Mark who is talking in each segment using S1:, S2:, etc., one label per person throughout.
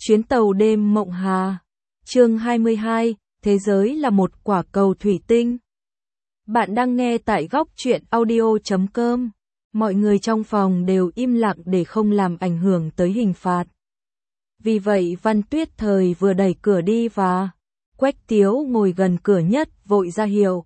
S1: Chuyến tàu đêm mộng Hà. Chương 22, thế giới là một quả cầu thủy tinh. Bạn đang nghe tại góc truyện audio.com. Mọi người trong phòng đều im lặng để không làm ảnh hưởng tới hình phạt. Vì vậy Văn Tuyết Thời vừa đẩy cửa đi và Quách Tiếu ngồi gần cửa nhất vội ra hiệu.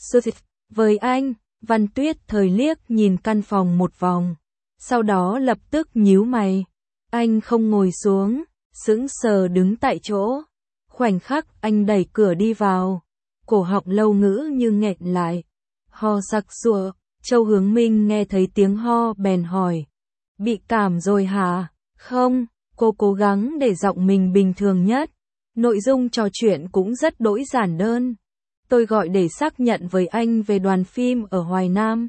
S1: Với anh, Văn Tuyết Thời liếc nhìn căn phòng một vòng. Sau đó lập tức nhíu mày. Anh không ngồi xuống, sững sờ đứng tại chỗ. Khoảnh khắc anh đẩy cửa đi vào, cổ họng Lâu Ngữ như nghẹn lại. Ho sặc sụa, Châu Hướng Minh nghe thấy tiếng ho bèn hỏi. Bị cảm rồi hả? Không, cô cố gắng để giọng mình bình thường nhất. Nội dung trò chuyện cũng rất đỗi giản đơn. Tôi gọi để xác nhận với anh về đoàn phim ở Hoài Nam.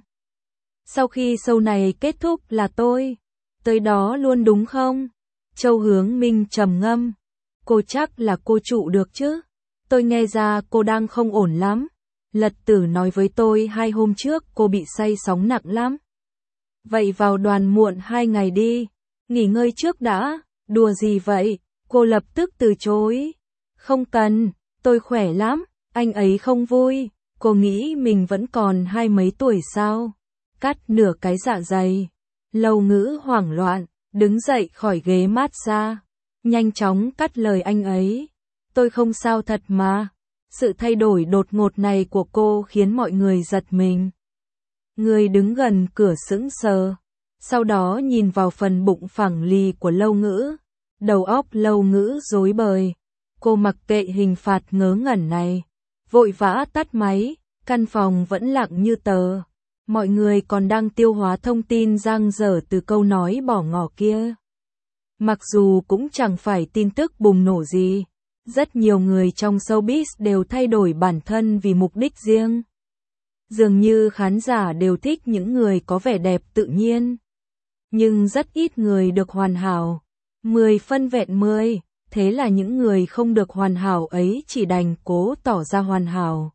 S1: Sau khi show này kết thúc là tôi tới đó luôn đúng không? Châu Hướng Minh trầm ngâm. Cô chắc là cô trụ được chứ? Tôi nghe ra cô đang không ổn lắm. Lật Tử nói với tôi 2 hôm trước cô bị say sóng nặng lắm. Vậy vào đoàn muộn 2 ngày đi. Nghỉ ngơi trước đã. Đùa gì vậy? Cô lập tức từ chối. Không cần, tôi khỏe lắm. Anh ấy không vui. Cô nghĩ mình vẫn còn 20 mấy tuổi sao? Cắt nửa cái dạ dày. Lâu Ngữ hoảng loạn, đứng dậy khỏi ghế massage, nhanh chóng cắt lời anh ấy. Tôi không sao thật mà. Sự thay đổi đột ngột này của cô khiến mọi người giật mình. Người đứng gần cửa sững sờ, sau đó nhìn vào phần bụng phẳng lì của Lâu Ngữ. Đầu óc Lâu Ngữ rối bời. Cô mặc kệ hình phạt ngớ ngẩn này, vội vã tắt máy. Căn phòng vẫn lặng như tờ. Mọi người còn đang tiêu hóa thông tin dang dở từ câu nói bỏ ngỏ kia. Mặc dù cũng chẳng phải tin tức bùng nổ gì, rất nhiều người trong showbiz đều thay đổi bản thân vì mục đích riêng. Dường như khán giả đều thích những người có vẻ đẹp tự nhiên. Nhưng rất ít người được hoàn hảo. 10 phân vẹn 10, thế là những người không được hoàn hảo ấy chỉ đành cố tỏ ra hoàn hảo.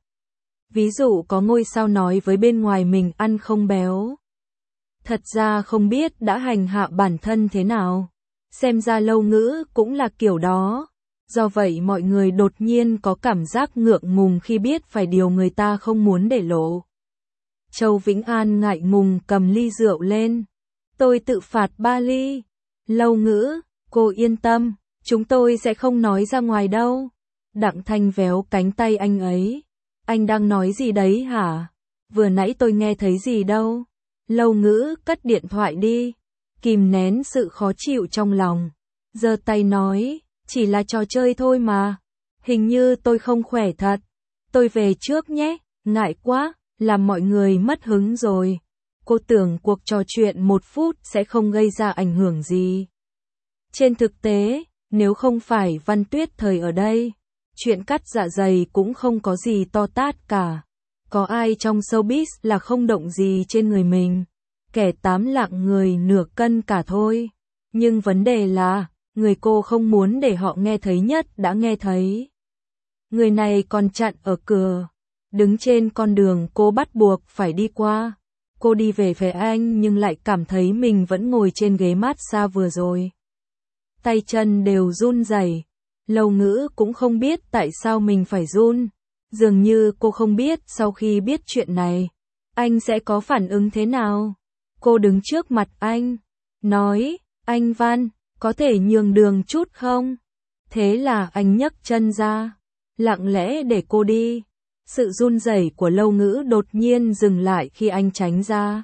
S1: Ví dụ có ngôi sao nói với bên ngoài mình ăn không béo. Thật ra không biết đã hành hạ bản thân thế nào. Xem ra Lâu Ngữ cũng là kiểu đó. Do vậy mọi người đột nhiên có cảm giác ngượng ngùng khi biết phải điều người ta không muốn để lộ. Châu Vĩnh An ngại ngùng cầm ly rượu lên. Tôi tự phạt 3 ly. Lâu Ngữ, cô yên tâm, chúng tôi sẽ không nói ra ngoài đâu. Đặng Thanh véo cánh tay anh ấy. Anh đang nói gì đấy hả? Vừa nãy tôi nghe thấy gì đâu. Lâu Ngữ cất điện thoại đi, kìm nén sự khó chịu trong lòng. Giơ tay nói, chỉ là trò chơi thôi mà. Hình như tôi không khỏe thật. Tôi về trước nhé, ngại quá, làm mọi người mất hứng rồi. Cô tưởng cuộc trò chuyện 1 phút sẽ không gây ra ảnh hưởng gì. Trên thực tế, nếu không phải Văn Tuyết Thời ở đây, chuyện cắt dạ dày cũng không có gì to tát cả. Có ai trong showbiz là không động gì trên người mình. Kẻ 8 lạng người nửa cân cả thôi. Nhưng vấn đề là, người cô không muốn để họ nghe thấy nhất đã nghe thấy. Người này còn chặn ở cửa. Đứng trên con đường cô bắt buộc phải đi qua. Cô đi về phía anh nhưng lại cảm thấy mình vẫn ngồi trên ghế massage vừa rồi. Tay chân đều run rẩy. Lâu Ngữ cũng không biết tại sao mình phải run. Dường như cô không biết sau khi biết chuyện này, anh sẽ có phản ứng thế nào. Cô đứng trước mặt anh, nói, anh Văn, có thể nhường đường chút không? Thế là anh nhấc chân ra, lặng lẽ để cô đi. Sự run rẩy của Lâu Ngữ đột nhiên dừng lại khi anh tránh ra.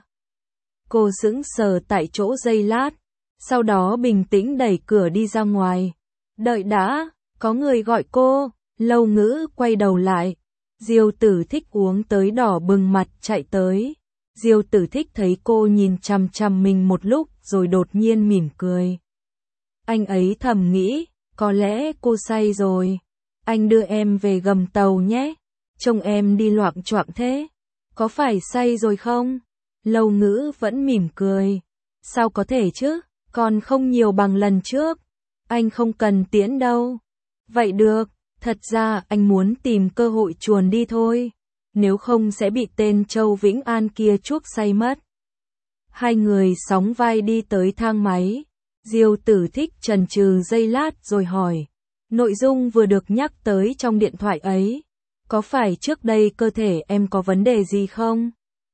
S1: Cô sững sờ tại chỗ giây lát, sau đó bình tĩnh đẩy cửa đi ra ngoài. Đợi đã, có người gọi cô. Lâu Ngữ quay đầu lại. Diêu Tử Thích uống tới đỏ bừng mặt chạy tới. Diêu Tử Thích thấy cô nhìn chằm chằm mình một lúc rồi đột nhiên mỉm cười. Anh ấy thầm nghĩ, có lẽ cô say rồi. Anh đưa em về gầm tàu nhé. Trông em đi loạng choạng thế. Có phải say rồi không? Lâu Ngữ vẫn mỉm cười. Sao có thể chứ, còn không nhiều bằng lần trước. Anh không cần tiễn đâu. Vậy được, thật ra anh muốn tìm cơ hội chuồn đi thôi. Nếu không sẽ bị tên Châu Vĩnh An kia chuốc say mất. Hai người sóng vai đi tới thang máy. Diêu Tử Thích chần chừ giây lát rồi hỏi. Nội dung vừa được nhắc tới trong điện thoại ấy, có phải trước đây cơ thể em có vấn đề gì không?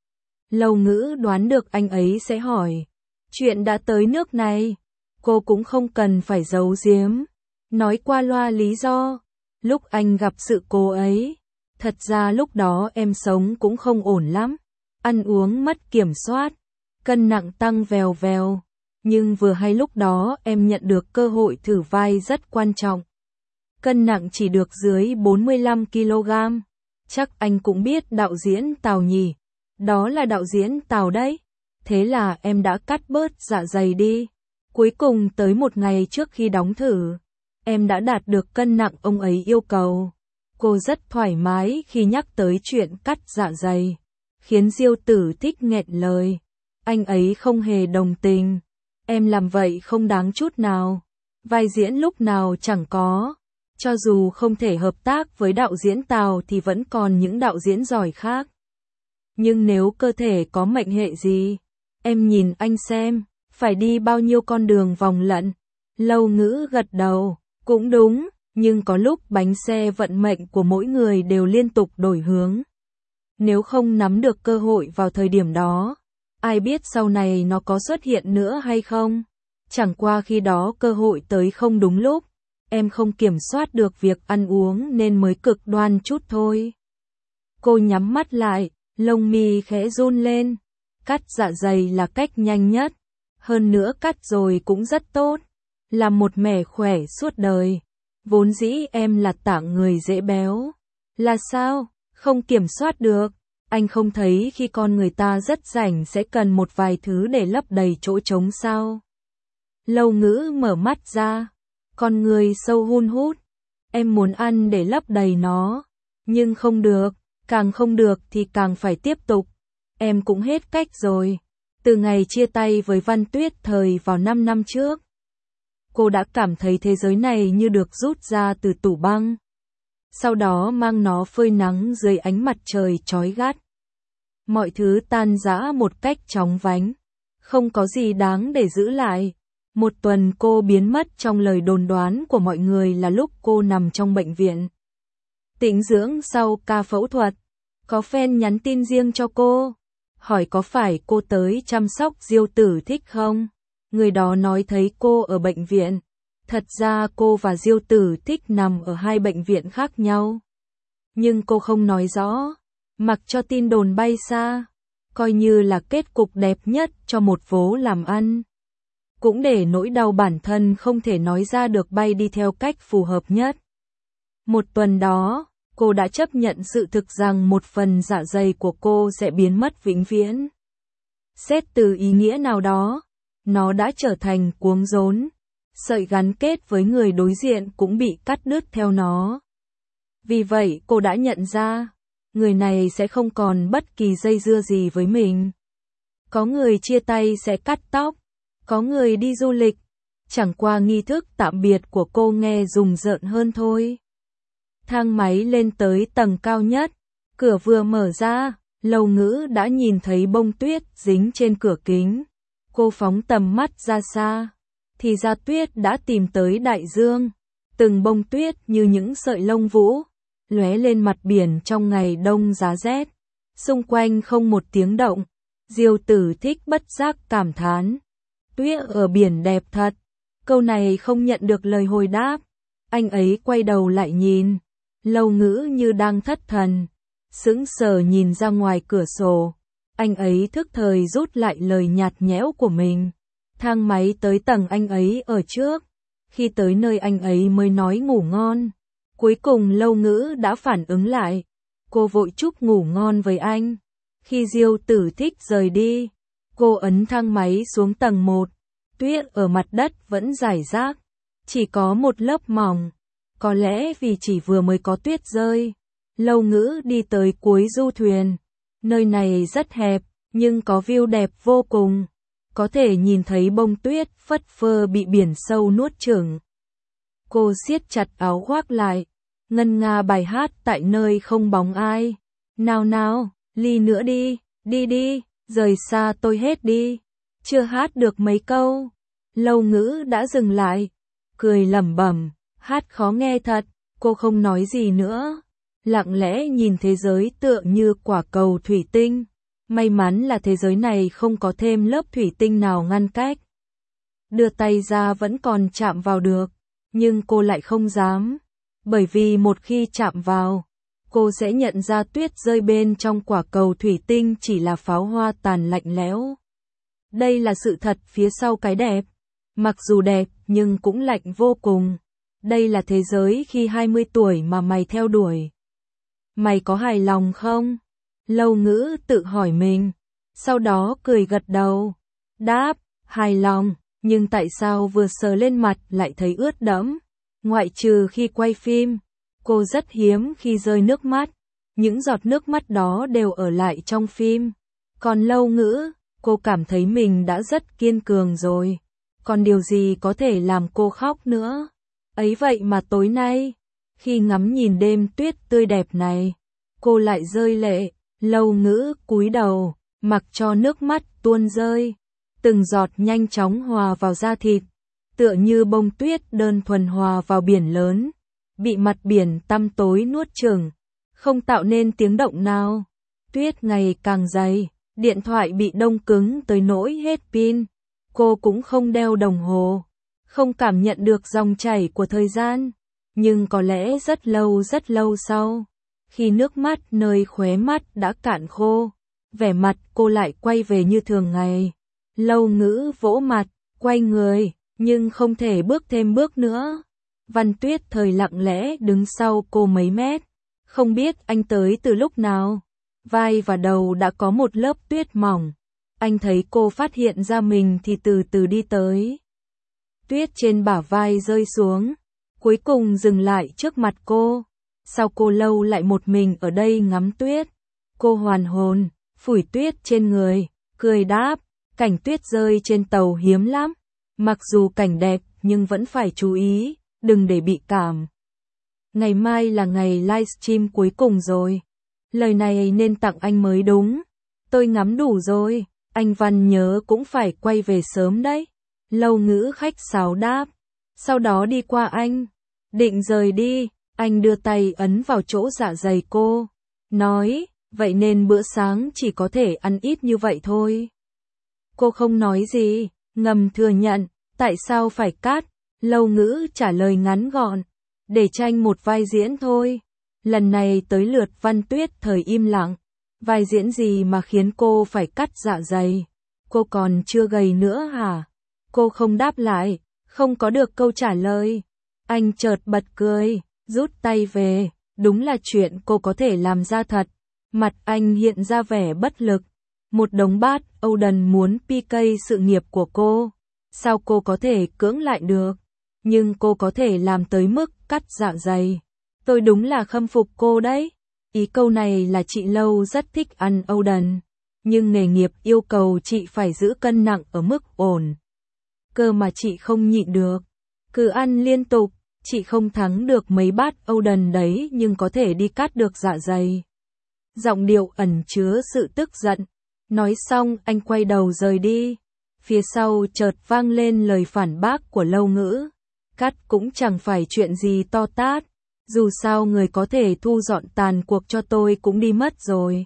S1: Lâu Ngữ đoán được anh ấy sẽ hỏi. Chuyện đã tới nước này, cô cũng không cần phải giấu giếm. Nói qua loa lý do. Lúc anh gặp sự cố ấy, thật ra lúc đó em sống cũng không ổn lắm. Ăn uống mất kiểm soát, cân nặng tăng vèo vèo. Nhưng vừa hay lúc đó em nhận được cơ hội thử vai rất quan trọng. Cân nặng chỉ được dưới 45 kg. Chắc anh cũng biết đạo diễn Tào nhỉ? Đó là đạo diễn Tào đấy. Thế là em đã cắt bớt dạ dày đi. Cuối cùng tới một ngày trước khi đóng thử, em đã đạt được cân nặng ông ấy yêu cầu. Cô rất thoải mái khi nhắc tới chuyện cắt dạ dày, khiến Diêu Tử Thích nghẹn lời. Anh ấy không hề đồng tình. Em làm vậy không đáng chút nào. Vai diễn lúc nào chẳng có. Cho dù không thể hợp tác với đạo diễn Tào thì vẫn còn những đạo diễn giỏi khác. Nhưng nếu cơ thể có mệnh hệ gì, em nhìn anh xem, phải đi bao nhiêu con đường vòng lận. Lâu Ngữ gật đầu, cũng đúng, nhưng có lúc bánh xe vận mệnh của mỗi người đều liên tục đổi hướng. Nếu không nắm được cơ hội vào thời điểm đó, ai biết sau này nó có xuất hiện nữa hay không? Chẳng qua khi đó cơ hội tới không đúng lúc, em không kiểm soát được việc ăn uống nên mới cực đoan chút thôi. Cô nhắm mắt lại, lông mi khẽ run lên. Cắt dạ dày là cách nhanh nhất. Hơn nữa cắt rồi cũng rất tốt. Là một mẻ khỏe suốt đời. Vốn dĩ em là tạng người dễ béo. Là sao? Không kiểm soát được. Anh không thấy khi con người ta rất rảnh sẽ cần một vài thứ để lấp đầy chỗ trống sao? Lâu Ngữ mở mắt ra. Con người sâu hun hút. Em muốn ăn để lấp đầy nó. Nhưng không được. Càng không được thì càng phải tiếp tục. Em cũng hết cách rồi. Từ ngày chia tay với Văn Tuyết thời vào 5 năm trước, cô đã cảm thấy thế giới này như được rút ra từ tủ băng. Sau đó mang nó phơi nắng dưới ánh mặt trời chói gắt. Mọi thứ tan rã một cách chóng vánh. Không có gì đáng để giữ lại. Một tuần cô biến mất trong lời đồn đoán của mọi người là lúc cô nằm trong bệnh viện tĩnh dưỡng sau ca phẫu thuật. Có fan nhắn tin riêng cho cô, hỏi có phải cô tới chăm sóc Diêu Tử Thích không? Người đó nói thấy cô ở bệnh viện. Thật ra cô và Diêu Tử Thích nằm ở hai bệnh viện khác nhau. Nhưng cô không nói rõ, mặc cho tin đồn bay xa, coi như là kết cục đẹp nhất cho một vố làm ăn. Cũng để nỗi đau bản thân không thể nói ra được bay đi theo cách phù hợp nhất. Một tuần đó, cô đã chấp nhận sự thực rằng một phần dạ dày của cô sẽ biến mất vĩnh viễn. Xét từ ý nghĩa nào đó, nó đã trở thành cuống rốn. Sợi gắn kết với người đối diện cũng bị cắt đứt theo nó. Vì vậy cô đã nhận ra, người này sẽ không còn bất kỳ dây dưa gì với mình. Có người chia tay sẽ cắt tóc, có người đi du lịch. Chẳng qua nghi thức tạm biệt của cô nghe rùng rợn hơn thôi. Thang máy lên tới tầng cao nhất, cửa vừa mở ra, Lâu Ngữ đã nhìn thấy bông tuyết dính trên cửa kính. Cô phóng tầm mắt ra xa, thì ra tuyết đã tìm tới đại dương. Từng bông tuyết như những sợi lông vũ, lóe lên mặt biển trong ngày đông giá rét. Xung quanh không một tiếng động, Diêu Tử Thích bất giác cảm thán. Tuyết ở biển đẹp thật. Câu này không nhận được lời hồi đáp. Anh ấy quay đầu lại nhìn. Lâu Ngữ như đang thất thần, sững sờ nhìn ra ngoài cửa sổ. Anh ấy thức thời rút lại lời nhạt nhẽo của mình. Thang máy tới tầng anh ấy ở trước. Khi tới nơi anh ấy mới nói ngủ ngon. Cuối cùng Lâu Ngữ đã phản ứng lại. Cô vội chúc ngủ ngon với anh. Khi Diêu Tử Thích rời đi, cô ấn thang máy xuống tầng 1. Tuyết ở mặt đất vẫn rải rác, chỉ có một lớp mỏng. Có lẽ vì chỉ vừa mới có tuyết rơi. Lâu Ngữ đi tới cuối du thuyền. Nơi này rất hẹp, nhưng có view đẹp vô cùng. Có thể nhìn thấy bông tuyết phất phơ bị biển sâu nuốt chửng. Cô siết chặt áo khoác lại, ngân nga bài hát tại nơi không bóng ai. Nào nào, ly nữa đi, đi đi, rời xa tôi hết đi. Chưa hát được mấy câu, Lâu Ngữ đã dừng lại, cười lẩm bẩm, hát khó nghe thật, cô không nói gì nữa, lặng lẽ nhìn thế giới tựa như quả cầu thủy tinh. May mắn là thế giới này không có thêm lớp thủy tinh nào ngăn cách. Đưa tay ra vẫn còn chạm vào được, nhưng cô lại không dám, bởi vì một khi chạm vào, cô sẽ nhận ra tuyết rơi bên trong quả cầu thủy tinh chỉ là pháo hoa tàn lạnh lẽo. Đây là sự thật phía sau cái đẹp. Mặc dù đẹp nhưng cũng lạnh vô cùng. Đây là thế giới khi 20 tuổi mà mày theo đuổi. Mày có hài lòng không? Lâu Ngữ tự hỏi mình. Sau đó cười gật đầu. Đáp, hài lòng. Nhưng tại sao vừa sờ lên mặt lại thấy ướt đẫm? Ngoại trừ khi quay phim, cô rất hiếm khi rơi nước mắt. Những giọt nước mắt đó đều ở lại trong phim. Còn Lâu Ngữ, cô cảm thấy mình đã rất kiên cường rồi. Còn điều gì có thể làm cô khóc nữa? Ấy vậy mà tối nay, khi ngắm nhìn đêm tuyết tươi đẹp này, cô lại rơi lệ. Lâu Ngữ cúi đầu, mặc cho nước mắt tuôn rơi. Từng giọt nhanh chóng hòa vào da thịt, tựa như bông tuyết đơn thuần hòa vào biển lớn, bị mặt biển tăm tối nuốt chửng, không tạo nên tiếng động nào. Tuyết ngày càng dày, điện thoại bị đông cứng tới nỗi hết pin. Cô cũng không đeo đồng hồ, không cảm nhận được dòng chảy của thời gian, nhưng có lẽ rất lâu sau, khi nước mắt nơi khóe mắt đã cạn khô, vẻ mặt cô lại quay về như thường ngày. Lâu Ngữ vỗ mặt, quay người, nhưng không thể bước thêm bước nữa. Văn Tuyết Thời lặng lẽ đứng sau cô mấy mét, không biết anh tới từ lúc nào. Vai và đầu đã có một lớp tuyết mỏng. Anh thấy cô phát hiện ra mình thì từ từ đi tới. Tuyết trên bả vai rơi xuống, cuối cùng dừng lại trước mặt cô. Sao cô lâu lại một mình ở đây ngắm tuyết? Cô hoàn hồn, phủi tuyết trên người, cười đáp, cảnh tuyết rơi trên tàu hiếm lắm. Mặc dù cảnh đẹp nhưng vẫn phải chú ý, đừng để bị cảm. Ngày mai là ngày livestream cuối cùng rồi. Lời này nên tặng anh mới đúng. Tôi ngắm đủ rồi, anh Văn nhớ cũng phải quay về sớm đấy. Lâu Ngữ khách sáo đáp. Sau đó đi qua anh. Định rời đi, anh đưa tay ấn vào chỗ dạ dày cô. Nói, vậy nên bữa sáng chỉ có thể ăn ít như vậy thôi. Cô không nói gì, ngầm thừa nhận. Tại sao phải cắt? Lâu Ngữ trả lời ngắn gọn. Để tranh một vai diễn thôi. Lần này tới lượt Văn Tuyết Thời im lặng. Vai diễn gì mà khiến cô phải cắt dạ dày? Cô còn chưa gầy nữa hả? Cô không đáp lại, không có được câu trả lời. Anh chợt bật cười, rút tay về. Đúng là chuyện cô có thể làm ra thật. Mặt anh hiện ra vẻ bất lực. Một đống bát, Oden muốn PK sự nghiệp của cô. Sao cô có thể cưỡng lại được? Nhưng cô có thể làm tới mức cắt dạ dày. Tôi đúng là khâm phục cô đấy. Ý câu này là chị Lâu rất thích ăn Oden, nhưng nghề nghiệp yêu cầu chị phải giữ cân nặng ở mức ổn. Cơ mà chị không nhịn được. Cứ ăn liên tục, chị không thắng được mấy bát Oden đấy nhưng có thể đi cắt được dạ dày. Giọng điệu ẩn chứa sự tức giận. Nói xong anh quay đầu rời đi. Phía sau chợt vang lên lời phản bác của Lâu Ngữ. Cắt cũng chẳng phải chuyện gì to tát. Dù sao người có thể thu dọn tàn cuộc cho tôi cũng đi mất rồi.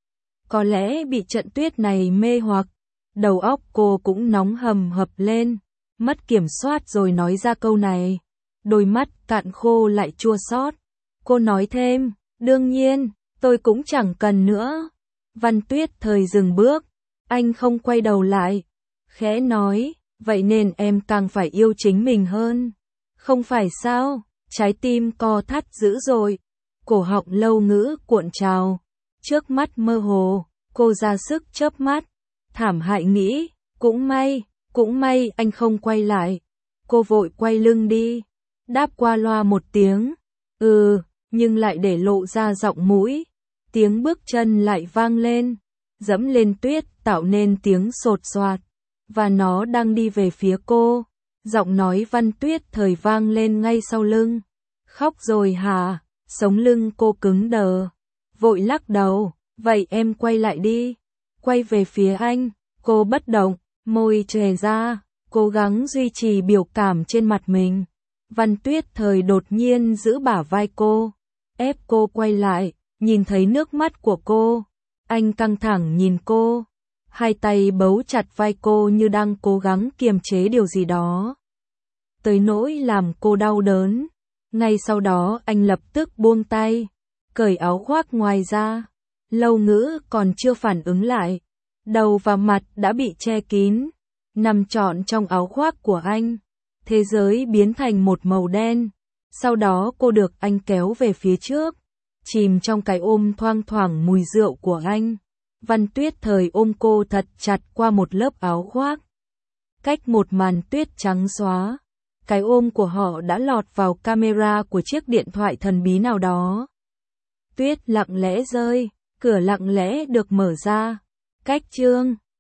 S1: Có lẽ bị trận tuyết này mê hoặc, đầu óc cô cũng nóng hầm hập lên, mất kiểm soát rồi nói ra câu này. Đôi mắt cạn khô lại chua xót. Cô nói thêm, đương nhiên, tôi cũng chẳng cần nữa. Văn Tuyết Thời dừng bước, anh không quay đầu lại, khẽ nói, vậy nên em càng phải yêu chính mình hơn. Không phải sao? Trái tim co thắt dữ rồi. Cổ họng Lâu Ngữ cuộn trào. Trước mắt mơ hồ, cô ra sức chớp mắt. Thảm hại nghĩ, cũng may anh không quay lại. Cô vội quay lưng đi. Đáp qua loa một tiếng. Nhưng lại để lộ ra giọng mũi. Tiếng bước chân lại vang lên. Dẫm lên tuyết tạo nên tiếng sột soạt. Và nó đang đi về phía cô. Giọng nói Văn Tuyết Thời vang lên ngay sau lưng. Khóc rồi hả? Sống lưng cô cứng đờ. Vội lắc đầu. Vậy em quay lại đi. Quay về phía anh. Cô bất động, môi trề ra. cố gắng duy trì biểu cảm trên mặt mình. Văn Tuyết Thời đột nhiên giữ bả vai cô, ép cô quay lại, nhìn thấy nước mắt của cô. Anh căng thẳng nhìn cô, hai tay bấu chặt vai cô như đang cố gắng kiềm chế điều gì đó, tới nỗi làm cô đau đớn. Ngay sau đó anh lập tức buông tay, cởi áo khoác ngoài ra. Lâu Ngữ còn chưa phản ứng lại, đầu và mặt đã bị che kín, nằm trọn trong áo khoác của anh. Thế giới biến thành một màu đen. Sau đó cô được anh kéo về phía trước, chìm trong cái ôm thoang thoảng mùi rượu của anh. Văn Tuyết Thời ôm cô thật chặt qua một lớp áo khoác. Cách một màn tuyết trắng xóa, cái ôm của họ đã lọt vào camera của chiếc điện thoại thần bí nào đó. Tuyết lặng lẽ rơi, cửa lặng lẽ được mở ra. Cách chương